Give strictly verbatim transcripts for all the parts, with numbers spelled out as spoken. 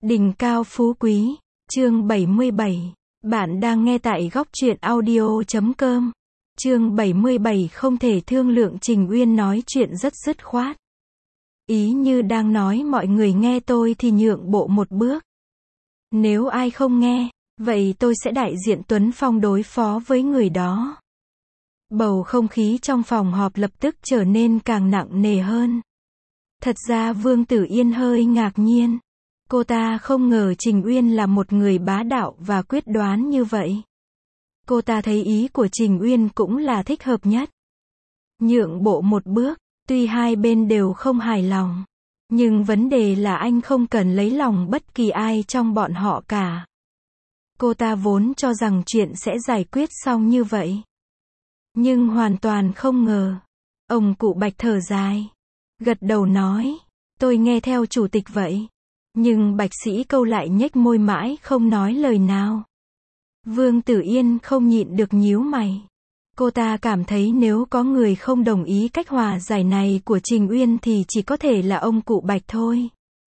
Đỉnh cao phú quý, chương bảy mươi bảy. Bạn đang nghe tại góc truyện audio chấm com. Chương bảy mươi bảy không thể thương lượng. Trình Uyên nói chuyện rất dứt khoát. Ý như đang nói mọi người nghe tôi thì nhượng bộ một bước. Nếu ai không nghe, vậy tôi sẽ đại diện Tuấn Phong đối phó với người đó. Bầu không khí trong phòng họp lập tức trở nên càng nặng nề hơn. Thật ra Vương Tử Yên hơi ngạc nhiên. Cô ta không ngờ Trình Uyên là một người bá đạo và quyết đoán như vậy. Cô ta thấy ý của Trình Uyên cũng là thích hợp nhất. Nhượng bộ một bước, tuy hai bên đều không hài lòng. Nhưng vấn đề là anh không cần lấy lòng bất kỳ ai trong bọn họ cả. Cô ta vốn cho rằng chuyện sẽ giải quyết xong như vậy. Nhưng hoàn toàn không ngờ. Ông cụ Bạch thở dài. Gật đầu nói, tôi nghe theo chủ tịch vậy. Nhưng Bạch Sĩ Câu lại nhếch môi mãi không nói lời nào. Vương Tử Yên không nhịn được nhíu mày. Cô ta cảm thấy nếu có người không đồng ý cách hòa giải này của Trình Uyên thì chỉ có thể là ông cụ Bạch thôi.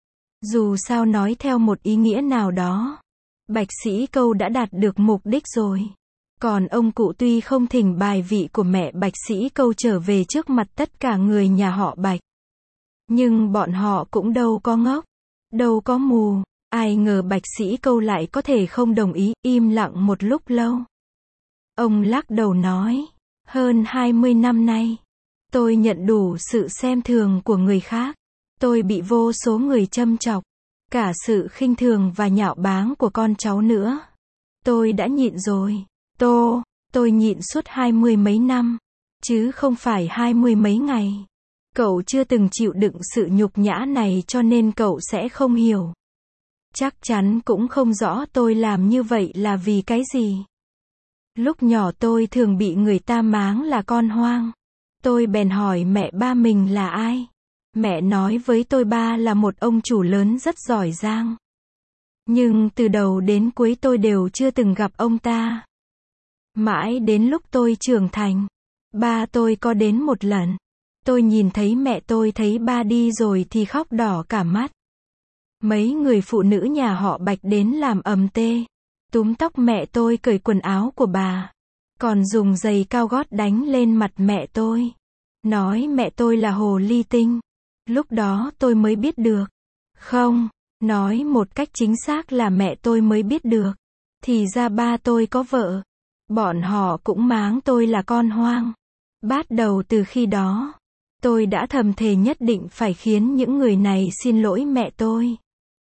Dù sao nói theo một ý nghĩa nào đó, Bạch Sĩ Câu đã đạt được mục đích rồi. Còn ông cụ tuy không thỉnh bài vị của mẹ Bạch Sĩ Câu trở về trước mặt tất cả người nhà họ Bạch. Nhưng bọn họ cũng đâu có ngốc, đâu có mù. Ai ngờ Bạch Sĩ Câu lại có thể không đồng ý, im lặng một lúc lâu. Ông lắc đầu nói, hơn hai mươi năm nay, tôi nhận đủ sự xem thường của người khác. Tôi bị vô số người châm chọc, cả sự khinh thường và nhạo báng của con cháu nữa. Tôi đã nhịn rồi. Tô, tôi nhịn suốt hai mươi mấy năm, chứ không phải hai mươi mấy ngày. Cậu chưa từng chịu đựng sự nhục nhã này cho nên cậu sẽ không hiểu. Chắc chắn cũng không rõ tôi làm như vậy là vì cái gì. Lúc nhỏ tôi thường bị người ta máng là con hoang. Tôi bèn hỏi mẹ ba mình là ai. Mẹ nói với tôi ba là một ông chủ lớn rất giỏi giang. Nhưng từ đầu đến cuối tôi đều chưa từng gặp ông ta. Mãi đến lúc tôi trưởng thành, ba tôi có đến một lần. Tôi nhìn thấy mẹ tôi thấy ba đi rồi thì khóc đỏ cả mắt. Mấy người phụ nữ nhà họ Bạch đến làm ầm tê. Túm tóc mẹ tôi cởi quần áo của bà. Còn dùng giày cao gót đánh lên mặt mẹ tôi. Nói mẹ tôi là hồ ly tinh. Lúc đó tôi mới biết được. Không, nói một cách chính xác là mẹ tôi mới biết được. Thì ra ba tôi có vợ. Bọn họ cũng máng tôi là con hoang. Bắt đầu từ khi đó, tôi đã thầm thề nhất định phải khiến những người này xin lỗi mẹ tôi.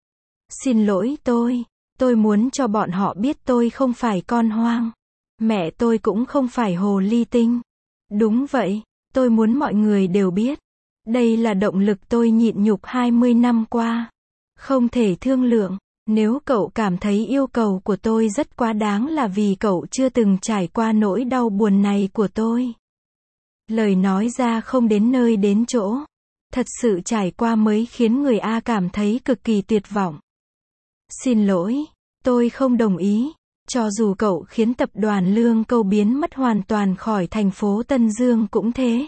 Xin lỗi tôi. Tôi muốn cho bọn họ biết tôi không phải con hoang. Mẹ tôi cũng không phải hồ ly tinh. Đúng vậy, tôi muốn mọi người đều biết. Đây là động lực tôi nhịn nhục hai mươi năm qua. Không thể thương lượng. Nếu cậu cảm thấy yêu cầu của tôi rất quá đáng là vì cậu chưa từng trải qua nỗi đau buồn này của tôi. Lời nói ra không đến nơi đến chỗ. Thật sự trải qua mới khiến người A cảm thấy cực kỳ tuyệt vọng. Xin lỗi, tôi không đồng ý. Cho dù cậu khiến tập đoàn Lương Câu biến mất hoàn toàn khỏi thành phố Tân Dương cũng thế.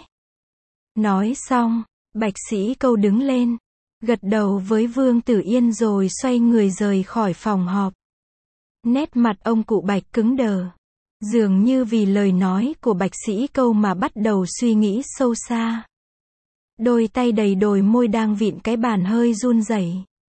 Nói xong, Bạch Sĩ Câu đứng lên, gật đầu với Vương Tử Yên rồi xoay người rời khỏi phòng họp. Nét mặt ông cụ Bạch cứng đờ. Dường như vì lời nói của Bạch Sĩ Câu mà bắt đầu suy nghĩ sâu xa. Đôi tay đầy đồi môi đang vịn cái bàn hơi run rẩy.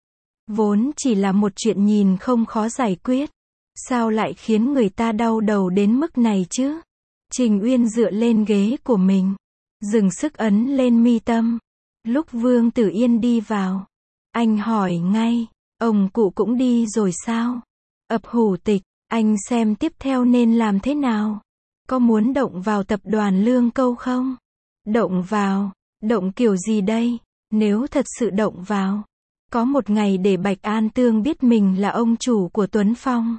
Vốn chỉ là một chuyện nhìn không khó giải quyết. Sao lại khiến người ta đau đầu đến mức này chứ? Trình Uyên dựa lên ghế của mình, dừng sức ấn lên mi tâm. Lúc Vương Tử Yên đi vào, anh hỏi ngay, ông cụ cũng đi rồi sao? Ập hủ tịch, anh xem tiếp theo nên làm thế nào? Có muốn động vào tập đoàn Lương Câu không? Động vào? Động kiểu gì đây? Nếu thật sự động vào, có một ngày để Bạch An Tương biết mình là ông chủ của Tuấn Phong,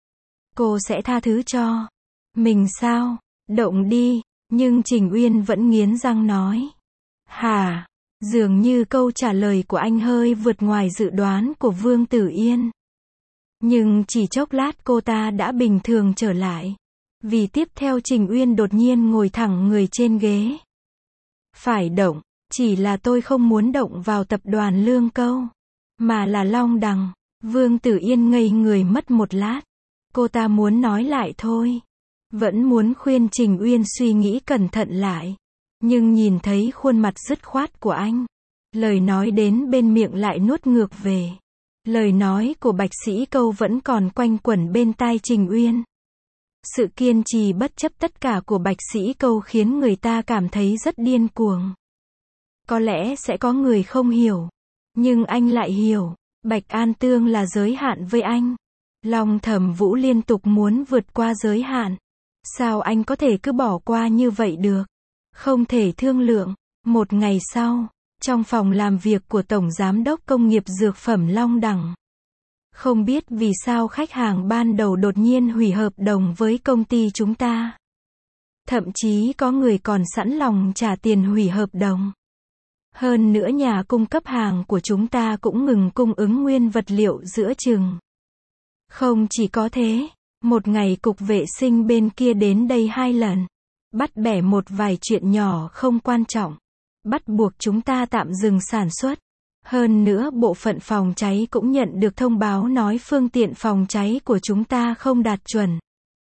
cô sẽ tha thứ cho mình sao? Động đi. Nhưng Trình Uyên vẫn nghiến răng nói. Hả? Dường như câu trả lời của anh hơi vượt ngoài dự đoán của Vương Tử Yên. Nhưng chỉ chốc lát cô ta đã bình thường trở lại. Vì tiếp theo Trình Uyên đột nhiên ngồi thẳng người trên ghế. Phải động, chỉ là tôi không muốn động vào tập đoàn Lương Câu, mà là Long Đằng. Vương Tử Yên ngây người mất một lát. Cô ta muốn nói lại thôi. Vẫn muốn khuyên Trình Uyên suy nghĩ cẩn thận lại. Nhưng nhìn thấy khuôn mặt dứt khoát của anh. Lời nói đến bên miệng lại nuốt ngược về. Lời nói của Bạch Sĩ Câu vẫn còn quanh quẩn bên tai Trình Uyên. Sự kiên trì bất chấp tất cả của Bạch Sĩ Câu khiến người ta cảm thấy rất điên cuồng. Có lẽ sẽ có người không hiểu. Nhưng anh lại hiểu. Bạch An Tương là giới hạn với anh. Long Thẩm Vũ liên tục muốn vượt qua giới hạn. Sao anh có thể cứ bỏ qua như vậy được? Không thể thương lượng. Một ngày sau, trong phòng làm việc của Tổng Giám đốc Công nghiệp Dược phẩm Long Đẳng. Không biết vì sao khách hàng ban đầu đột nhiên hủy hợp đồng với công ty chúng ta. Thậm chí có người còn sẵn lòng trả tiền hủy hợp đồng. Hơn nữa nhà cung cấp hàng của chúng ta cũng ngừng cung ứng nguyên vật liệu giữa chừng. Không chỉ có thế, một ngày cục vệ sinh bên kia đến đây hai lần. Bắt bẻ một vài chuyện nhỏ không quan trọng. Bắt buộc chúng ta tạm dừng sản xuất. Hơn nữa bộ phận phòng cháy cũng nhận được thông báo nói phương tiện phòng cháy của chúng ta không đạt chuẩn.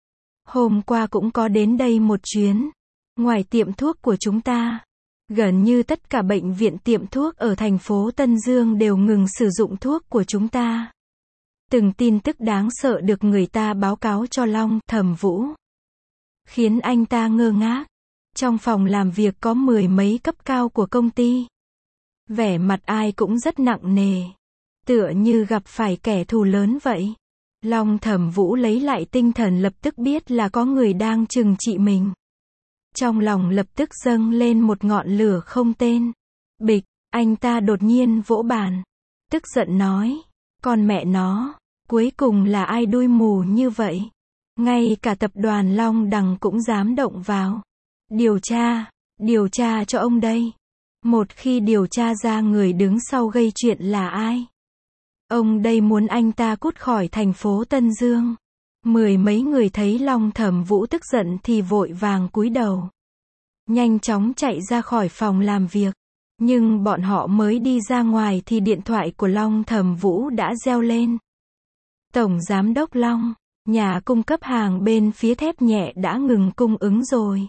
Hôm qua cũng có đến đây một chuyến. Ngoài tiệm thuốc của chúng ta, gần như tất cả bệnh viện tiệm thuốc ở thành phố Tân Dương đều ngừng sử dụng thuốc của chúng ta. Từng tin tức đáng sợ được người ta báo cáo cho Long Thẩm Vũ. Khiến anh ta ngơ ngác. Trong phòng làm việc có mười mấy cấp cao của công ty. Vẻ mặt ai cũng rất nặng nề. Tựa như gặp phải kẻ thù lớn vậy. Long Thẩm Vũ lấy lại tinh thần lập tức biết là có người đang trừng trị mình. Trong lòng lập tức dâng lên một ngọn lửa không tên. Bịch, anh ta đột nhiên vỗ bàn. Tức giận nói. Con mẹ nó, cuối cùng là ai đuôi mù như vậy? Ngay cả tập đoàn Long Đằng cũng dám động vào. Điều tra, điều tra cho ông đây. Một khi điều tra ra người đứng sau gây chuyện là ai? Ông đây muốn anh ta cút khỏi thành phố Tân Dương. Mười mấy người thấy Long Thẩm Vũ tức giận thì vội vàng cúi đầu. Nhanh chóng chạy ra khỏi phòng làm việc. Nhưng bọn họ mới đi ra ngoài thì điện thoại của Long Thẩm Vũ đã reo lên. Tổng Giám đốc Long, nhà cung cấp hàng bên phía thép nhẹ đã ngừng cung ứng rồi.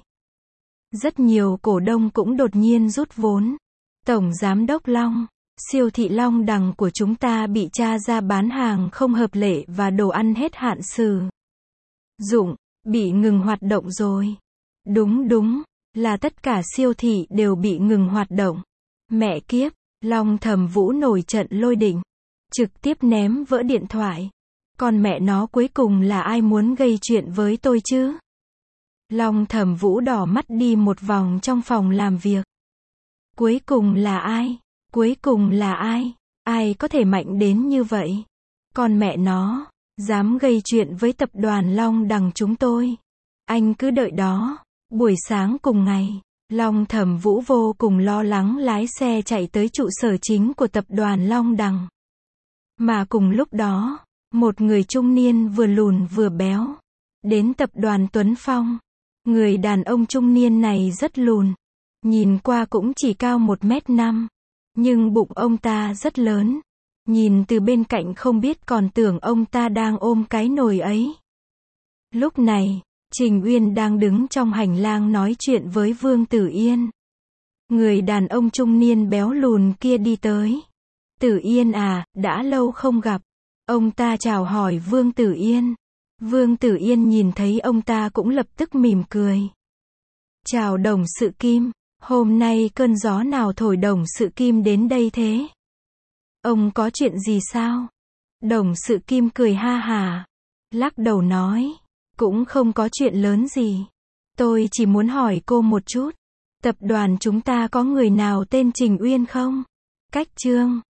Rất nhiều cổ đông cũng đột nhiên rút vốn. Tổng Giám đốc Long, siêu thị Long Đằng của chúng ta bị tra ra bán hàng không hợp lệ và đồ ăn hết hạn sử dụng, bị ngừng hoạt động rồi. Đúng đúng, là tất cả siêu thị đều bị ngừng hoạt động. Mẹ kiếp, Long Thẩm Vũ nổi trận lôi đình. Trực tiếp ném vỡ điện thoại. Còn mẹ nó cuối cùng là ai muốn gây chuyện với tôi chứ? Long Thẩm Vũ đỏ mắt đi một vòng trong phòng làm việc. Cuối cùng là ai? Cuối cùng là ai? Ai có thể mạnh đến như vậy? Còn mẹ nó, dám gây chuyện với tập đoàn Long Đằng chúng tôi. Anh cứ đợi đó. Buổi sáng cùng ngày, Long Thẩm Vũ vô cùng lo lắng lái xe chạy tới trụ sở chính của tập đoàn Long Đằng. Mà cùng lúc đó, một người trung niên vừa lùn vừa béo, đến tập đoàn Tuấn Phong. Người đàn ông trung niên này rất lùn, nhìn qua cũng chỉ cao một mét năm, nhưng bụng ông ta rất lớn. Nhìn từ bên cạnh không biết còn tưởng ông ta đang ôm cái nồi ấy. Lúc này, Trình Uyên đang đứng trong hành lang nói chuyện với Vương Tử Yên. Người đàn ông trung niên béo lùn kia đi tới. Tử Yên à, đã lâu không gặp. Ông ta chào hỏi Vương Tử Yên. Vương Tử Yên nhìn thấy ông ta cũng lập tức mỉm cười. Chào đồng sự Kim, hôm nay cơn gió nào thổi đồng sự Kim đến đây thế? Ông có chuyện gì sao? Đồng sự Kim cười ha hà, lắc đầu nói, cũng không có chuyện lớn gì. Tôi chỉ muốn hỏi cô một chút, tập đoàn chúng ta có người nào tên Trình Uyên không? Cách Trương,